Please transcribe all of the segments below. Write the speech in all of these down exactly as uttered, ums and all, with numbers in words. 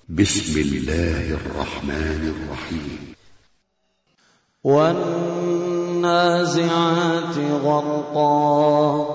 بسم الله الرحمن الرحيم. والنازعات غرقا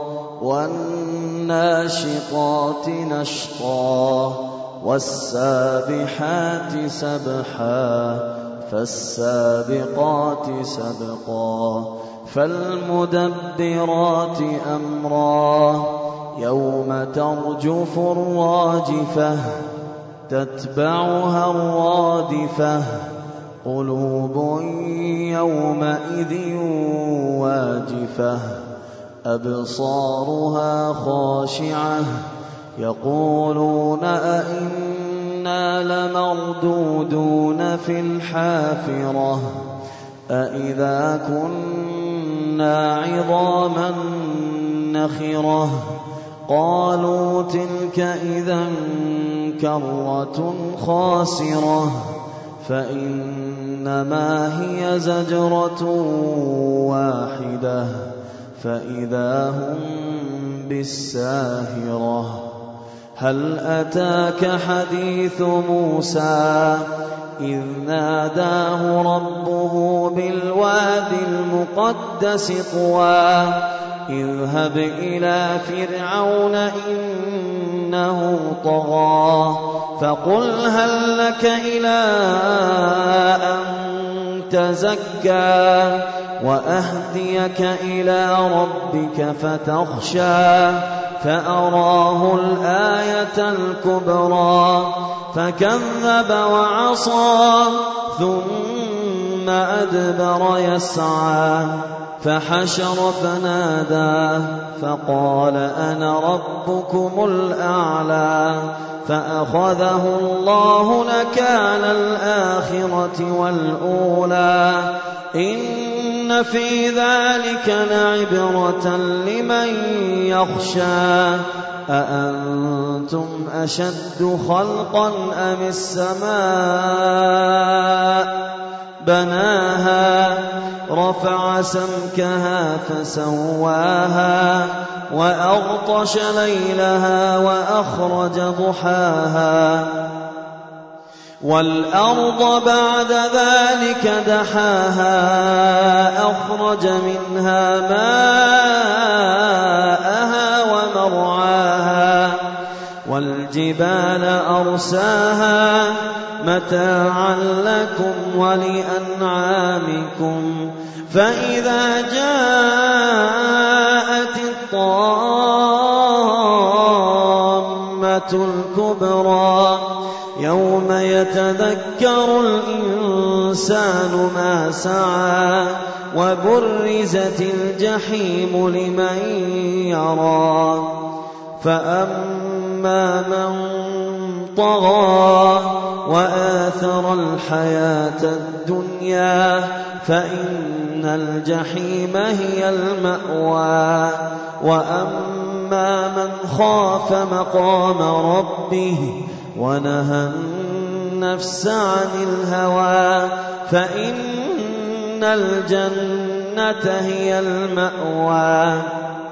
والناشطات نشطا والسابحات سبحا فالسابقات سبقا فالمدبرات أمرا يوم ترجف الراجفة تتبعها الرادفة قلوب يومئذ واجفة أبصارها خاشعة يقولون أئنا لمردودون في الحافرة أئذا كنا عظاما نخرة قالوا تلك إذا كرة خاسرة فإنما هي زجرة واحدة فإذا هم بالساهرة هل أتاك حديث موسى إذ ناداه ربه بالوادي المقدس طوى اذهب إلى فرعون إنه طغى فقل هل لك إلى أن تزكى وأهديك إلى ربك فتخشى فأراه الآية الكبرى فكذب وعصى ثم أدبر يسعى فحشر فنادى فقال أنا ربكم الأعلى فأخذه الله نكال الآخرة والأولى إن في ذلك لعبرة لمن يخشى أأنتم أشد خلقا أم السماء بناها رفع سمكها فسواها وأغطش ليلها وأخرج ضحاها والأرض بعد ذلك دحاها أخرج منها ماءها ومرعاها والجبال أرساها متاعا لكم ولأنعامكم فإذا جاءت الطامة الكبرى يوم يتذكر الإنسان ما سعى وبرزت الجحيم لمن يرى فأما من طغى وآثر الحياة الدنيا فإن الجحيم هي المأوى وأما من خاف مقام ربه ونهى النفس عن الهوى فإن الجنة هي المأوى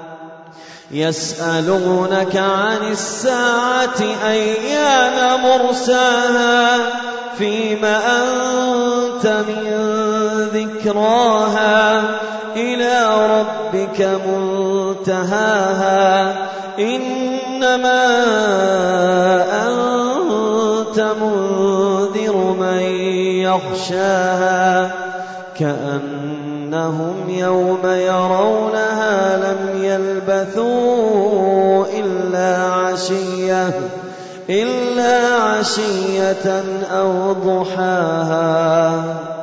يسألونك عن الساعة أيان مرساها فيم أنت من ذكراها إلى ربك منتهاها إنما أنت منذر من يخشاها كأنهم يوم يرونها لم يلبثوا إلا عشية إلا عشية أو ضحاها.